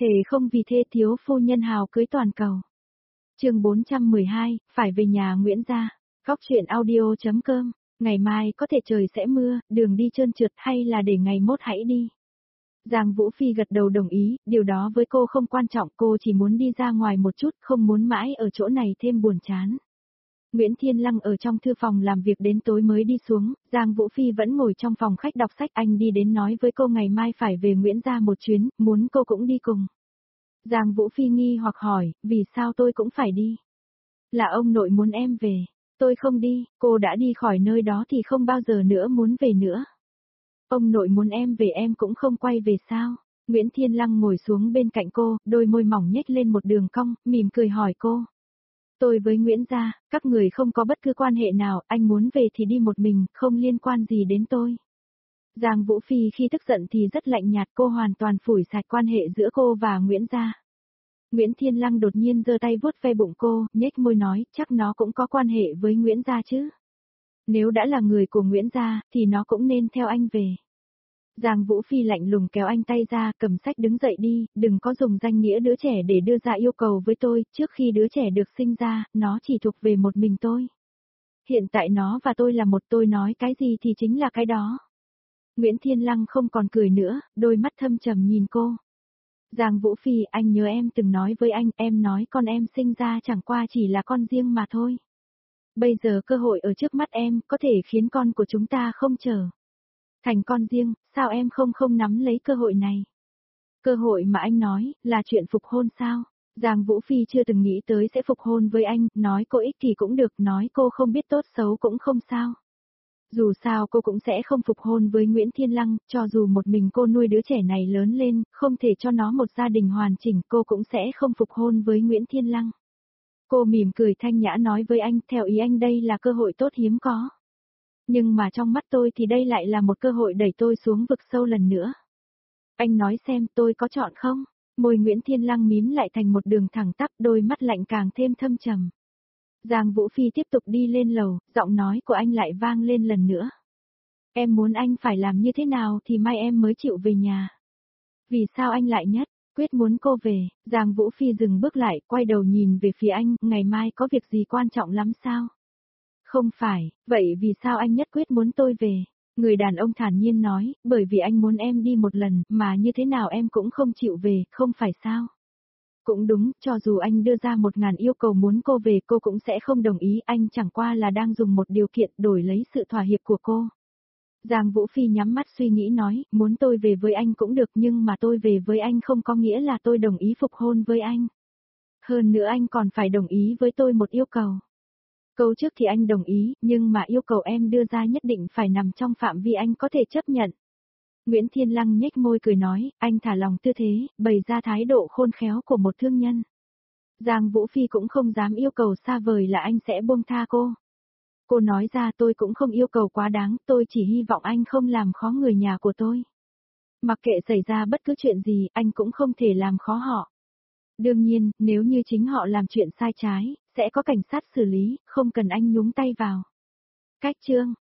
Thề không vì thê thiếu phu nhân hào cưới toàn cầu. Chương 412, phải về nhà Nguyễn gia. Góc truyện audio.com. Ngày mai có thể trời sẽ mưa, đường đi trơn trượt hay là để ngày mốt hãy đi. Giang Vũ Phi gật đầu đồng ý, điều đó với cô không quan trọng, cô chỉ muốn đi ra ngoài một chút, không muốn mãi ở chỗ này thêm buồn chán. Nguyễn Thiên Lăng ở trong thư phòng làm việc đến tối mới đi xuống, Giang Vũ Phi vẫn ngồi trong phòng khách đọc sách, anh đi đến nói với cô ngày mai phải về Nguyễn gia một chuyến, muốn cô cũng đi cùng. Giang Vũ Phi nghi hoặc hỏi, vì sao tôi cũng phải đi? Là ông nội muốn em về, tôi không đi, cô đã đi khỏi nơi đó thì không bao giờ nữa muốn về nữa. Ông nội muốn em về em cũng không quay về sao? Nguyễn Thiên Lăng ngồi xuống bên cạnh cô, đôi môi mỏng nhếch lên một đường cong, mỉm cười hỏi cô. Tôi với Nguyễn gia, các người không có bất cứ quan hệ nào, anh muốn về thì đi một mình, không liên quan gì đến tôi. Giang Vũ Phi khi tức giận thì rất lạnh nhạt, cô hoàn toàn phủi sạch quan hệ giữa cô và Nguyễn gia. Nguyễn Thiên Lăng đột nhiên giơ tay vuốt ve bụng cô, nhếch môi nói, chắc nó cũng có quan hệ với Nguyễn gia chứ. Nếu đã là người của Nguyễn gia, thì nó cũng nên theo anh về. Giang Vũ Phi lạnh lùng kéo anh tay ra, cầm sách đứng dậy đi, đừng có dùng danh nghĩa đứa trẻ để đưa ra yêu cầu với tôi, trước khi đứa trẻ được sinh ra, nó chỉ thuộc về một mình tôi. Hiện tại nó và tôi là một, tôi nói cái gì thì chính là cái đó. Nguyễn Thiên Lăng không còn cười nữa, đôi mắt thâm trầm nhìn cô. Giang Vũ Phi, anh nhớ em từng nói với anh, em nói con em sinh ra chẳng qua chỉ là con riêng mà thôi. Bây giờ cơ hội ở trước mắt em, có thể khiến con của chúng ta không trở thành con riêng, sao em không nắm lấy cơ hội này? Cơ hội mà anh nói, là chuyện phục hôn sao? Giang Vũ Phi chưa từng nghĩ tới sẽ phục hôn với anh, nói cô ích kỷ cũng được, nói cô không biết tốt xấu cũng không sao. Dù sao cô cũng sẽ không phục hôn với Nguyễn Thiên Lăng, cho dù một mình cô nuôi đứa trẻ này lớn lên, không thể cho nó một gia đình hoàn chỉnh, cô cũng sẽ không phục hôn với Nguyễn Thiên Lăng. Cô mỉm cười thanh nhã nói với anh, theo ý anh đây là cơ hội tốt hiếm có. Nhưng mà trong mắt tôi thì đây lại là một cơ hội đẩy tôi xuống vực sâu lần nữa. Anh nói xem tôi có chọn không? Môi Nguyễn Thiên Lăng mím lại thành một đường thẳng tắp, đôi mắt lạnh càng thêm thâm trầm. Giang Vũ Phi tiếp tục đi lên lầu, giọng nói của anh lại vang lên lần nữa. Em muốn anh phải làm như thế nào thì mai em mới chịu về nhà. Vì sao anh lại nhất quyết muốn cô về? Giang Vũ Phi dừng bước lại, quay đầu nhìn về phía anh, ngày mai có việc gì quan trọng lắm sao? Không phải, vậy vì sao anh nhất quyết muốn tôi về? Người đàn ông thản nhiên nói, bởi vì anh muốn em đi một lần, mà như thế nào em cũng không chịu về, không phải sao? Cũng đúng, cho dù anh đưa ra 1000 yêu cầu muốn cô về cô cũng sẽ không đồng ý, anh chẳng qua là đang dùng một điều kiện đổi lấy sự thỏa hiệp của cô. Giang Vũ Phi nhắm mắt suy nghĩ nói, muốn tôi về với anh cũng được nhưng mà tôi về với anh không có nghĩa là tôi đồng ý phục hôn với anh. Hơn nữa anh còn phải đồng ý với tôi một yêu cầu. Câu trước thì anh đồng ý, nhưng mà yêu cầu em đưa ra nhất định phải nằm trong phạm vi anh có thể chấp nhận. Nguyễn Thiên Lăng nhếch môi cười nói, anh thả lòng tư thế, bày ra thái độ khôn khéo của một thương nhân. Giang Vũ Phi cũng không dám yêu cầu xa vời là anh sẽ buông tha cô. Cô nói ra tôi cũng không yêu cầu quá đáng, tôi chỉ hy vọng anh không làm khó người nhà của tôi. Mặc kệ xảy ra bất cứ chuyện gì, anh cũng không thể làm khó họ. Đương nhiên, nếu như chính họ làm chuyện sai trái, sẽ có cảnh sát xử lý, không cần anh nhúng tay vào. Cách chương